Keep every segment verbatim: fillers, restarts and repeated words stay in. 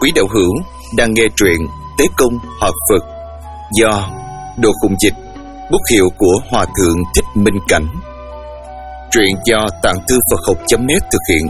Quý đạo hữu đang nghe truyện Tế Công Hợp Phật do Đồ Khùng Dịch, bút hiệu của Hòa Thượng Thích Minh Cảnh. Truyện do Tạng Thư Phật Học chấm net thực hiện.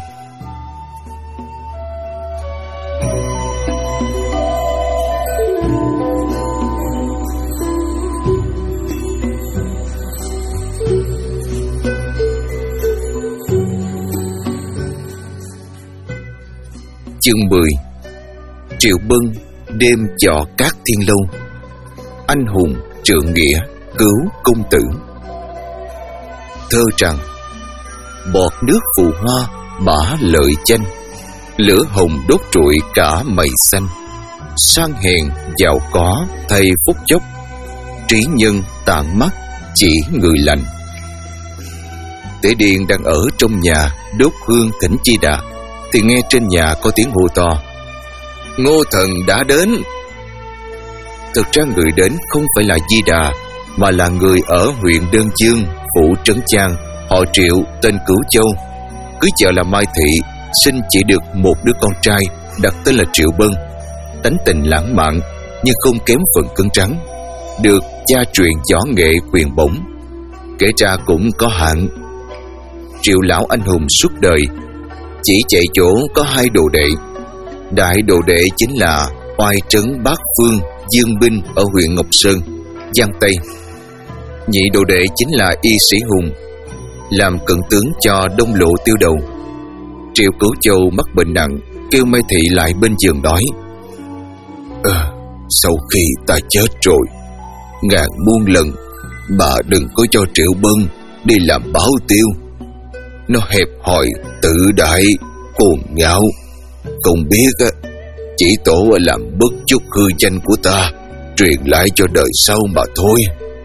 Chương mười. Triệu Bân đêm dò Cát Thiên Lâu. Anh hùng trượng nghĩa cứu công tử. Thơ rằng: bọt nước phù hoa bả lợi chanh, lửa hồng đốt trụi cả mây xanh. Sang hèn giàu có thay phúc chốc, trí nhân tàn mắt chỉ người lành. Tế Điền đang ở trong nhà đốt hương thỉnh Chi Đà, thì nghe trên nhà có tiếng hô to: Ngô thần đã đến. Thực ra người đến không phải là Di Đà, mà là người ở huyện Đơn Dương, phủ Trấn Chang, họ Triệu, tên Cửu Châu. Cưới vợ là Mai Thị, sinh chỉ được một đứa con trai, đặt tên là Triệu Bân. Tánh tình lãng mạn nhưng không kém phần cứng rắn, được cha truyền võ nghệ quyền bổng. Kể ra cũng có hạn. Triệu lão anh hùng suốt đời chỉ chạy chỗ có hai đồ đệ. Đại đồ đệ chính là Oai Trấn Bát Phương Dương Binh ở huyện Ngọc Sơn, Giang Tây. Nhị đồ đệ chính là Y Sĩ Hùng, làm cận tướng cho Đông Lộ Tiêu Đầu. Triệu Cửu Châu mắc bệnh nặng, kêu Mai Thị lại bên giường nói: à, sau khi ta chết rồi, ngàn muôn lần bà đừng có cho Triệu Bân đi làm báo tiêu. Nó hẹp hòi, tự đại, cuồng ngạo, không biết chỉ tổ làm bất chút hư danh của ta, truyền lại cho đời sau mà thôi.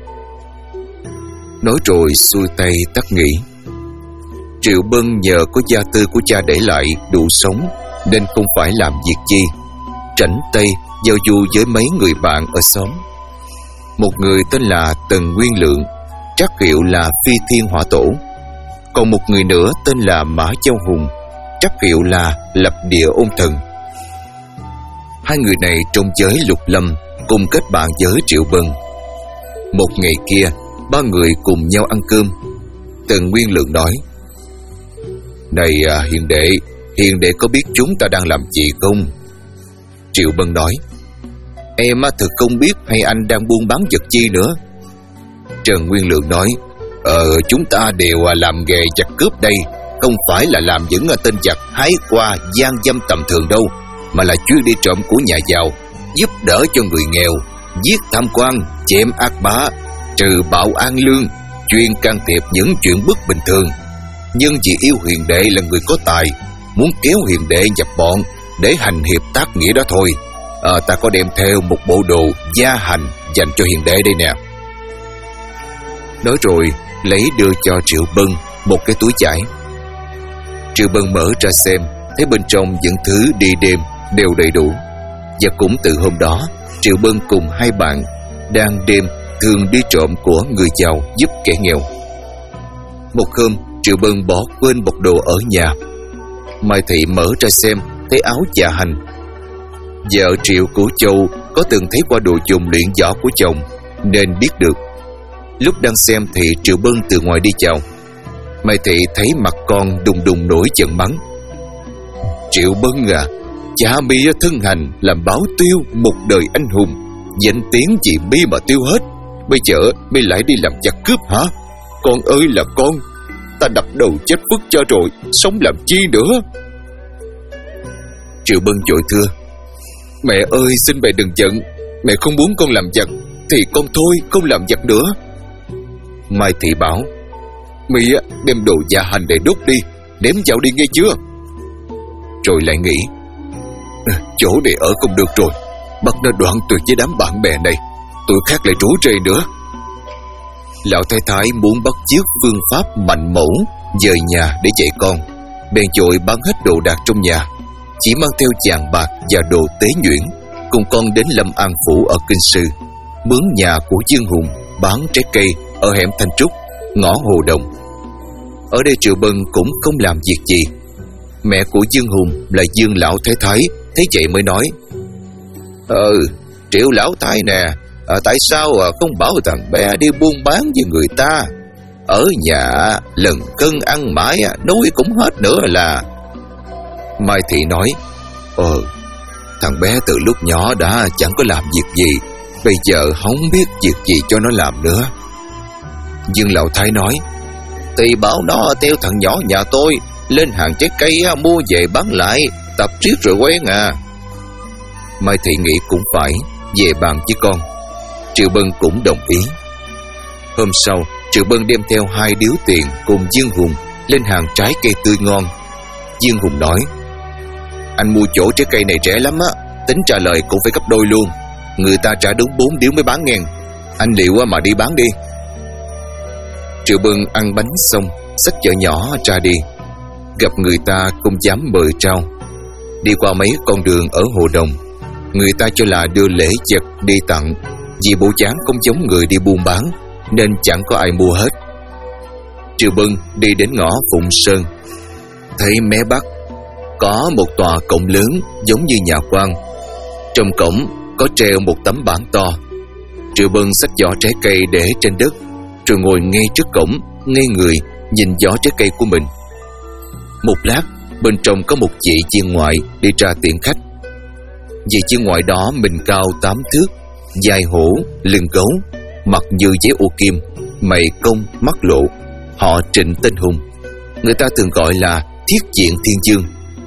Nói rồi xuôi tay tắt nghỉ. Triệu Bân nhờ có gia tư của cha để lại đủ sống, nên không phải làm việc chi, rảnh tay giao du với mấy người bạn ở xóm. Một người tên là Tần Nguyên Lượng, trắc hiệu là Phi Thiên Hỏa Tổ. Còn một người nữa tên là Mã Châu Hùng, trắc hiệu là Lập Địa Ôn Thần. Hai người này trong giới lục lâm cùng kết bạn với Triệu Bân. Một ngày kia, ba người cùng nhau ăn cơm. Tần Nguyên Lượng nói: Này à, hiền đệ, hiền đệ có biết chúng ta đang làm gì không? Triệu Bân nói: Em thực không biết, hay anh đang buôn bán vật chi nữa? Trần Nguyên Lượng nói: Ờ, chúng ta đều làm nghề giặc cướp đây, không phải là làm những tên giặc hái qua gian dâm tầm thường đâu, mà là chuyên đi trộm của nhà giàu, giúp đỡ cho người nghèo, giết tham quan, chém ác bá, trừ bạo an lương, chuyên can thiệp những chuyện bất bình thường. Nhưng vì yêu hiền đệ là người có tài, muốn kéo hiền đệ nhập bọn để hành hiệp tác nghĩa đó thôi. À, ta có đem theo một bộ đồ gia hành dành cho hiền đệ đây nè. Nói rồi lấy đưa cho Triệu Bân một cái túi vải. Triệu Bân mở ra xem, thấy bên trong những thứ đi đêm đều đầy đủ. Và cũng từ hôm đó, Triệu Bân cùng hai bạn đang đêm thường đi trộm của người giàu giúp kẻ nghèo. Một hôm, Triệu Bân bỏ quên bọc đồ ở nhà. Mai Thị mở ra xem, thấy áo dạ hành. Vợ Triệu Cửu Châu có từng thấy qua đồ dùng luyện võ của chồng, nên biết được. Lúc đang xem thì Triệu Bân từ ngoài đi chào. Mai Thị thấy mặt con đùng đùng nổi giận mắng: Triệu Bân à, cha mi thân hành làm báo tiêu một đời anh hùng, danh tiếng gì mi mà tiêu hết. Bây giờ mi lại đi làm giặc cướp hả? Con ơi là con, ta đập đầu chết phức cho rồi, sống làm chi nữa? Triệu Bân vội thưa: Mẹ ơi, xin mẹ đừng giận, mẹ không muốn con làm giặc thì con thôi không làm giặc nữa. Mai Thị bảo: Mi đem đồ dạ hành để đốt đi, ném vào đi nghe chưa? Rồi lại nghĩ: chỗ để ở không được rồi, bắt nó đoạn tuyệt với đám bạn bè này, tụi khác lại rủ rê nữa. Lão thái thái muốn bắt chước phương pháp mạnh mẫu dời nhà để dạy con, bèn vội bán hết đồ đạc trong nhà, chỉ mang theo vàng bạc và đồ tế nhuyễn, cùng con đến Lâm An phủ ở Kinh Sư, mướn nhà của Dương Hùng bán trái cây ở hẻm Thanh Trúc, ngõ Hồ Đồng. Ở đây Triệu Bân cũng không làm việc gì. Mẹ của Dương Hùng là Dương lão thái thái thấy vậy mới nói: Ừ, Triệu lão thái nè, à, tại sao không bảo thằng bé đi buôn bán với người ta? Ở nhà lần cân ăn mãi, nuôi cũng hết nữa là. Mai Thị nói, Ờ, thằng bé từ lúc nhỏ đã chẳng có làm việc gì, bây giờ không biết việc gì cho nó làm nữa. Dương lão thái nói, thì bảo nó theo thằng nhỏ nhà tôi lên hàng trái cây mua về bán lại, tập riết rồi quen à. Mai Thị nghĩ cũng phải, về bàn với con. Triệu Bân cũng đồng ý. Hôm sau, Triệu Bân đem theo hai điếu tiền cùng Dương Hùng lên hàng trái cây tươi ngon. Dương Hùng nói, anh mua chỗ trái cây này rẻ lắm á, tính trả lời cũng phải gấp đôi luôn. Người ta trả đúng bốn điếu mới bán ngàn. Anh liệu mà đi bán đi. Triệu Bân ăn bánh xong, xách vợ nhỏ ra đi. Gặp người ta không dám mời trao. Đi qua mấy con đường ở Hồ Đồng, người ta cho là đưa lễ vật đi tặng, vì bộ dáng không giống người đi buôn bán nên chẳng có ai mua hết. Triệu Bân đi đến ngõ Phụng Sơn, thấy mé bắc có một tòa cổng lớn giống như nhà quan. Trong cổng có treo một tấm bảng to. Triệu Bân xách giỏ trái cây để trên đất, rồi ngồi ngay trước cổng, ngây người nhìn giỏ trái cây của mình. Một lát, bên trong có một chị viên ngoại đi ra tiễn khách. Vị viên ngoại đó mình cao tám thước, dài hổ, lưng gấu, mặt như giấy ô kim, mày cong mắt lộ. Họ Trịnh tên Hùng, người ta thường gọi là Thiết Diện Thiên Dương.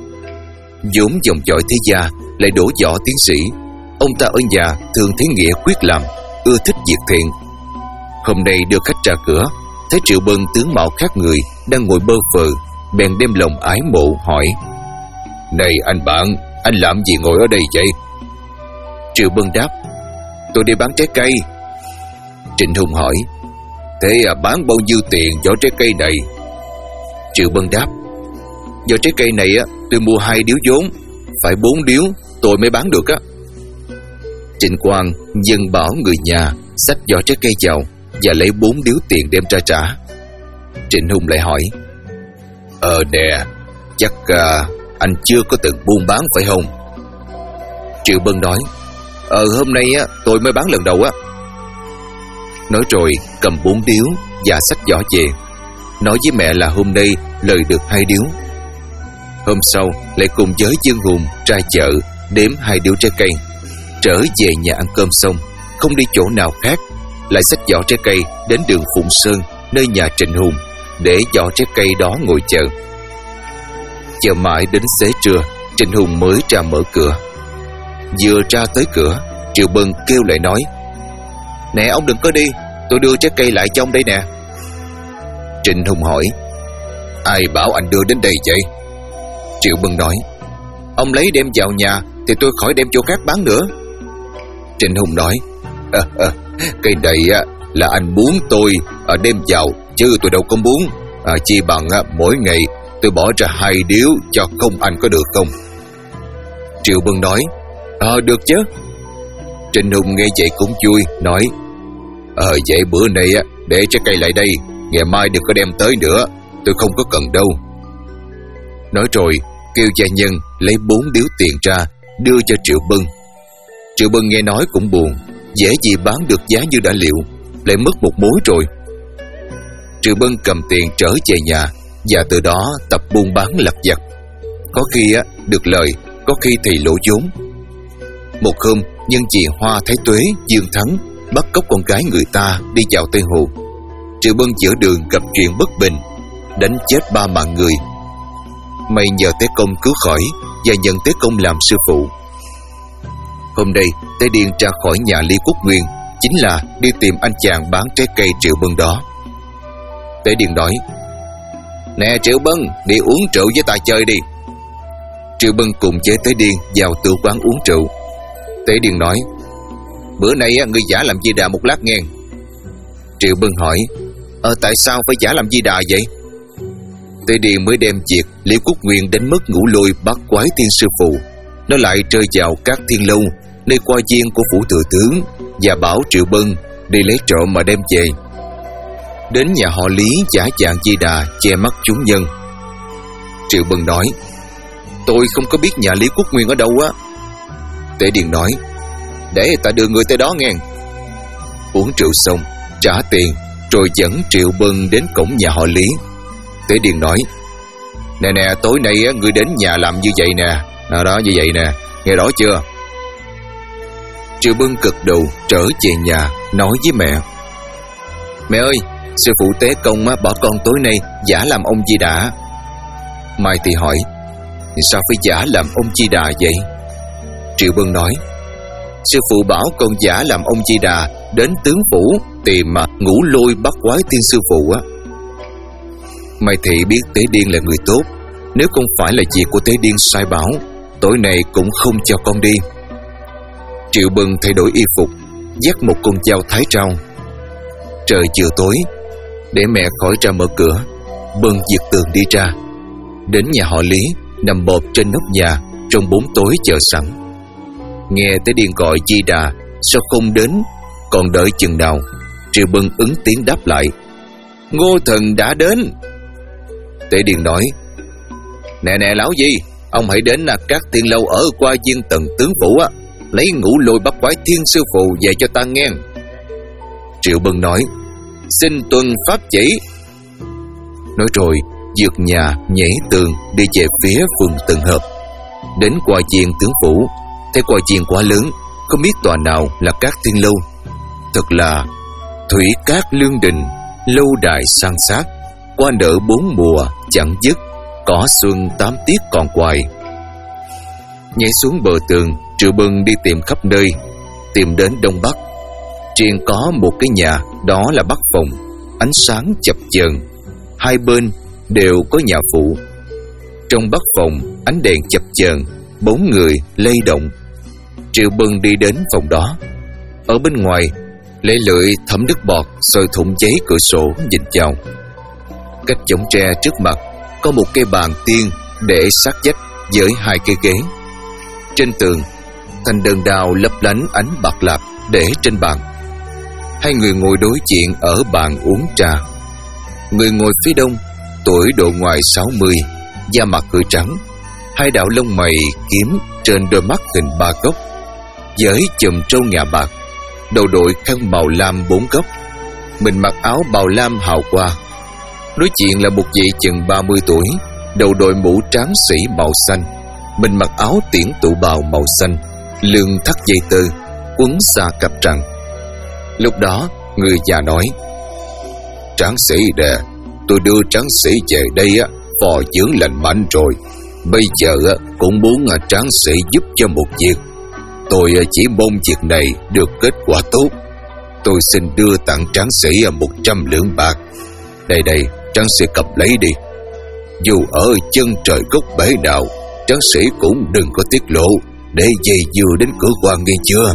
vốn dòng dõi thế gia, lại đổ võ tiến sĩ. Ông ta ở nhà thường thấy nghĩa quyết làm, ưa thích việc thiện. Hôm nay đưa khách ra cửa, thấy Triệu Bân tướng mạo khác người, đang ngồi bơ phờ, bèn đem lòng ái mộ hỏi: "Này anh bạn, anh làm gì ngồi ở đây vậy?" Triệu Bân đáp: "Tôi đi bán trái cây." Trịnh Hùng hỏi: "Thế à, bán bao nhiêu tiền giỏ trái cây này?" Triệu Bân đáp: "Giỏ trái cây này á, tôi mua hai điếu vốn, phải bốn điếu tôi mới bán được á." Trịnh Quang dần bảo người nhà xách giỏ trái cây vào và lấy bốn điếu tiền đem ra trả. Trịnh Hùng lại hỏi: "Ờ nè, chắc à, anh chưa có từng buôn bán phải không?" Triệu Bân nói: "Ờ hôm nay á, tôi mới bán lần đầu á." Nói rồi cầm bốn điếu và xách giỏ về, nói với mẹ là hôm nay lời được hai điếu. Hôm sau lại cùng với Dương Hùng ra chợ đếm hai điếu trái cây. Trở về nhà ăn cơm xong, không đi chỗ nào khác, lại xách giỏ trái cây đến đường Phụng Sơn, nơi nhà Trịnh Hùng, để giỏ trái cây đó ngồi chờ. Chờ mãi đến xế trưa, Trịnh Hùng mới ra mở cửa. Vừa ra tới cửa, Triệu Bân kêu lại nói: "Nè ông đừng có đi, tôi đưa trái cây lại cho ông đây nè." Trịnh Hùng hỏi: "Ai bảo anh đưa đến đây vậy?" Triệu Bân nói: "Ông lấy đem vào nhà thì tôi khỏi đem chỗ khác bán nữa." Trịnh Hùng nói: à, à, "Cây này á, là anh muốn tôi à, đem vào, chứ tôi đâu có muốn. à, Chi bằng á, mỗi ngày tôi bỏ ra hai điếu cho không anh có được không?" Triệu Bân nói: "Ờ được chứ." Trịnh Hùng nghe vậy cũng vui, nói: Ờ vậy bữa nay á, để trái cây lại đây, ngày mai đừng có đem tới nữa, tôi không có cần đâu." Nói rồi kêu gia nhân lấy bốn điếu tiền ra đưa cho Triệu Bân. Triệu Bân nghe nói cũng buồn, dễ gì bán được giá như đã liệu, lại mất một mối rồi. Triệu Bân cầm tiền trở về nhà, và từ đó tập buôn bán lặt vặt. Có khi á, được lời, có khi thì lỗ vốn. Một hôm, nhân chị Hoa Thái Tuế, Dương Thắng bắt cóc con gái người ta đi vào Tây Hồ. Triệu Bân giữa đường gặp chuyện bất bình, đánh chết ba mạng người. May nhờ Tế Công cứu khỏi và nhận Tế Công làm sư phụ. Hôm nay Tế Điền ra khỏi nhà Lý Quốc Nguyên, chính là đi tìm anh chàng bán trái cây Triệu Bân đó. Tế Điền nói: "Nè Triệu Bân, đi uống rượu với ta chơi đi." Triệu Bân cùng với Tế Điền vào tử quán uống rượu. Tế Điền nói: "Bữa nay ngươi giả làm Di Đà một lát nghe." Triệu Bân hỏi: Ờ tại sao phải giả làm Di Đà vậy?" Tế Điền mới đem việc Lý Quốc Nguyên đánh mất Ngũ Lôi Bát Quái Thiên Sư Phụ, nó lại rơi vào các thiên lâu, nơi qua viên của phủ thừa tướng, và bảo Triệu Bân đi lấy trộm mà đem về. Đến nhà họ Lý giả dạng Di Đà che mắt chúng nhân. Triệu Bân nói: "Tôi không có biết nhà Lý Quốc Nguyên ở đâu á." Tế Điền nói: để ta đưa người tới đó nghe. Uống rượu xong, trả tiền, rồi dẫn Triệu Bân đến cổng nhà họ Lý. Tế Điền nói: Nè nè, tối nay ngươi đến nhà làm như vậy nè. Đó, đó như vậy nè, nghe rõ chưa? Triệu Bân gật đầu trở về nhà, nói với mẹ: Mẹ ơi, sư phụ Tế Công bảo con tối nay giả làm ông Di Đà. Mai Thị hỏi: Sao phải giả làm ông Di Đà vậy? Triệu Bân nói: Sư phụ bảo con giả làm ông Di Đà đến tướng phủ tìm Ngũ Lôi bắt quái tiên sư phụ á. Mai Thị biết Tế Điên là người tốt, nếu không phải là việc của Tế Điên sai bảo, tối nay cũng không cho con đi. Triệu Bân thay đổi y phục, dắt một con dao thái rau. Trời vừa tối, để mẹ khỏi ra mở cửa, Bân giật tường đi ra, đến nhà họ Lý, nằm bộp trên nóc nhà trong bóng tối chờ sẵn. Nghe Tế Điên gọi Di Đà, sao không đến, còn đợi chừng nào? Triệu Bân ứng tiếng đáp lại: Ngô thần đã đến. Tế Điên nói: Nè nè lão Di, ông hãy đến là các tiên lâu ở qua viên tầng tướng phủ á, lấy Ngũ Lôi bắt quái thiên sư phụ về cho ta nghe. Triệu Bân nói: Xin tuân pháp chỉ. Nói rồi vượt nhà nhảy tường đi về phía phường Tân Hợp. Đến qua viên tướng phủ, thấy qua viên quá lớn, không biết tòa nào là các tiên lâu. Thật là thủy cát lương đình, lâu đài san sát, hoa nở bốn mùa chẳng dứt, cỏ xuân tám tiết còn hoài. Nhảy xuống bờ tường, Triệu Bân đi tìm khắp nơi, tìm đến đông bắc. Riêng có một cái nhà, đó là bắc phòng, ánh sáng chập chờn, hai bên đều có nhà phụ. Trong bắc phòng, ánh đèn chập chờn, bóng người lay động. Triệu Bân đi đến phòng đó. Ở bên ngoài, lễ lưỡi thấm nước bọt sôi thủng giấy cửa sổ nhìn vào. Cách chõng tre trước mặt có một cây bàn tiên để sát vách với hai cái ghế. Trên tường, thanh đơn đao lấp lánh ánh bạc lạp để trên bàn. Hai người ngồi đối diện ở bàn uống trà. Người ngồi phía đông, tuổi độ ngoài sáu mươi, da mặt hơi trắng, hai đạo lông mày kiếm trên đôi mắt hình ba góc, với chùm trâu ngà bạc, đầu đội khăn màu lam bốn góc, mình mặc áo bào lam hào hoa. Đối diện là một vị chừng ba mươi tuổi, đầu đội mũ tráng sĩ màu xanh, mình mặc áo tiễn tụ bào màu xanh, lưng thắt dây tơ, quấn xa cặp trăng. Lúc đó người già nói: Tráng sĩ đè, tôi đưa tráng sĩ về đây á, phò dưỡng lành mạnh rồi. Bây giờ á, cũng muốn tráng sĩ giúp cho một việc. Tôi chỉ mong việc này được kết quả tốt. Tôi xin đưa tặng tráng sĩ một trăm lượng bạc. Đây đây, tráng sĩ cầm lấy đi. Dù ở chân trời gốc bể nào, tráng sĩ cũng đừng có tiết lộ, để dây dưa đến cửa quan nghe chưa.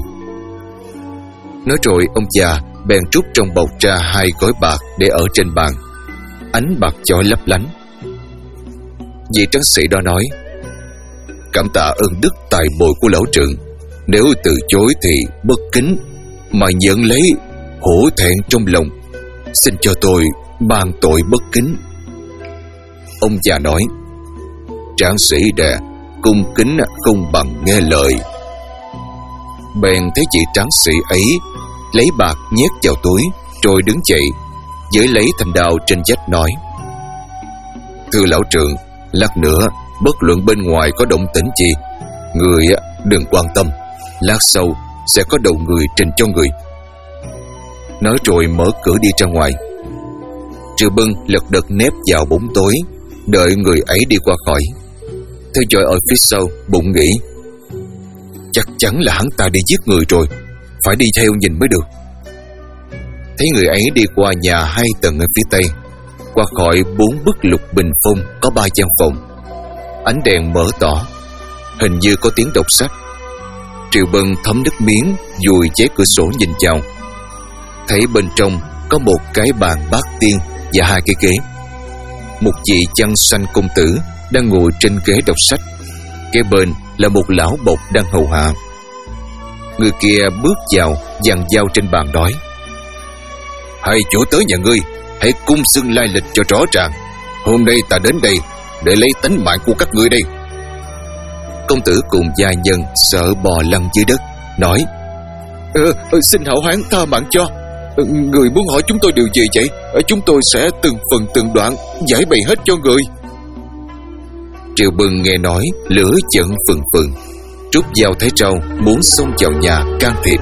Nói rồi ông già bèn rút trong bọc ra hai gói bạc để ở trên bàn. Ánh bạc chói lấp lánh. Vị tráng sĩ đó nói: Cảm tạ ơn đức tài bồi của lão trưởng. Nếu từ chối thì bất kính, mà nhận lấy hổ thẹn trong lòng. Xin cho tôi ban tội bất kính. Ông già nói: Tráng sĩ đè, cung kính không bằng nghe lời. Bèn thấy vị tráng sĩ ấy lấy bạc nhét vào túi, rồi đứng dậy, giới lấy thanh đao trên vách nói: Thưa lão trưởng, lát nữa bất luận bên ngoài có động tĩnh gì, người đừng quan tâm, lát sau sẽ có đầu người trình cho người. Nói rồi mở cửa đi ra ngoài. Triệu Bân lật đật nép vào bóng tối, đợi người ấy đi qua khỏi. Theo dõi ở phía sau, bụng nghĩ: Chắc chắn là hắn ta đi giết người rồi, phải đi theo nhìn mới được. Thấy người ấy đi qua nhà hai tầng ở phía tây, qua khỏi bốn bức lục bình phong có ba gian phòng. Ánh đèn mở tỏ, hình như có tiếng đọc sách. Triệu Bân thấm nước miếng, dùi ché cửa sổ nhìn vào. Thấy bên trong có một cái bàn bát tiên và hai cái ghế. Một vị chăn xanh công tử đang ngồi trên ghế đọc sách, kế bên là một lão bộc đang hầu hạ. Người kia bước vào, giằng dao trên bàn nói: Hai chủ tới nhà ngươi, hãy cung xưng lai lịch cho rõ ràng. Hôm nay ta đến đây để lấy tính mạng của các ngươi đây. Công tử cùng gia nhân sợ bò lăn dưới đất, nói: ờ, ờ, Xin hảo hán tha mạng cho. ờ, Người muốn hỏi chúng tôi điều gì vậy? ờ, Chúng tôi sẽ từng phần từng đoạn giải bày hết cho người. Triệu Bân nghe nói lửa giận phừng phừng, rút dao thái rau muốn xông vào nhà can thiệp.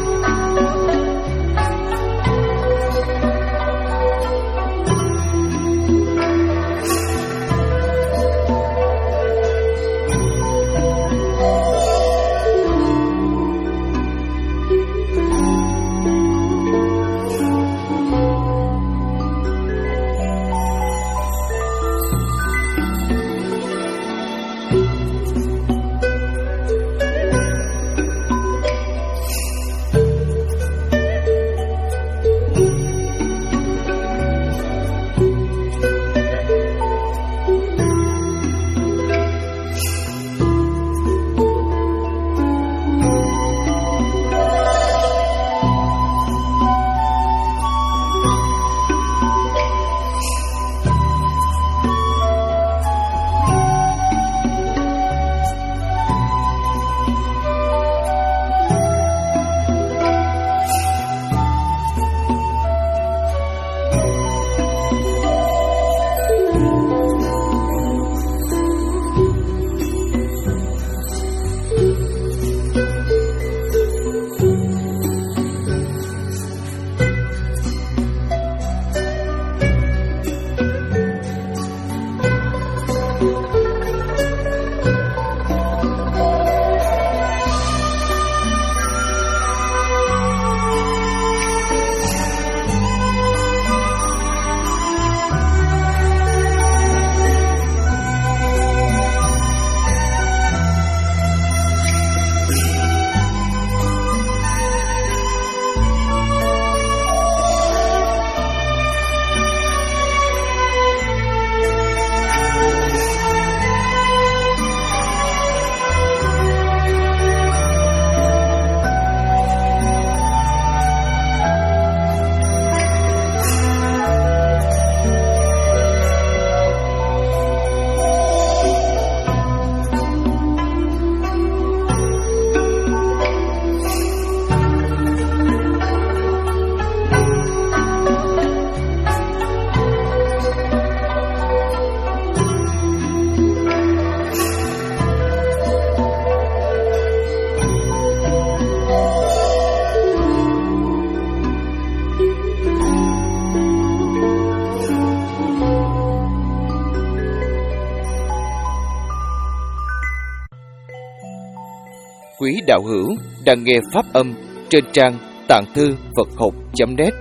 Quý đạo hữu đang nghe pháp âm trên trang tạng thư Phật học chấm net.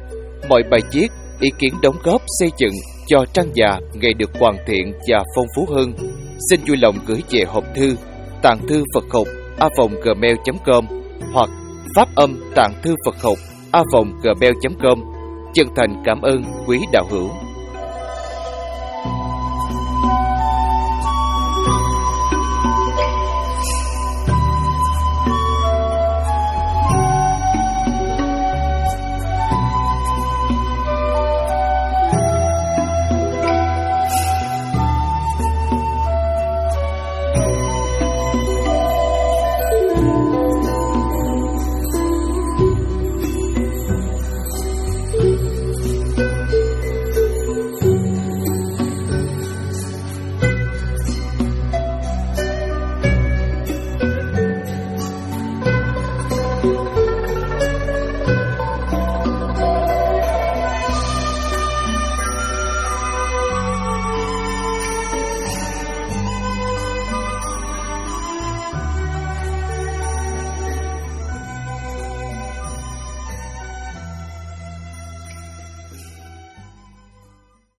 Mọi bài viết, ý kiến đóng góp xây dựng cho trang già ngày được hoàn thiện và phong phú hơn, xin vui lòng gửi về hộp thư tạng thư Phật học a vòng gmail chấm com hoặc pháp âm tạng thư Phật học a vòng gmail chấm com. Chân thành cảm ơn quý đạo hữu.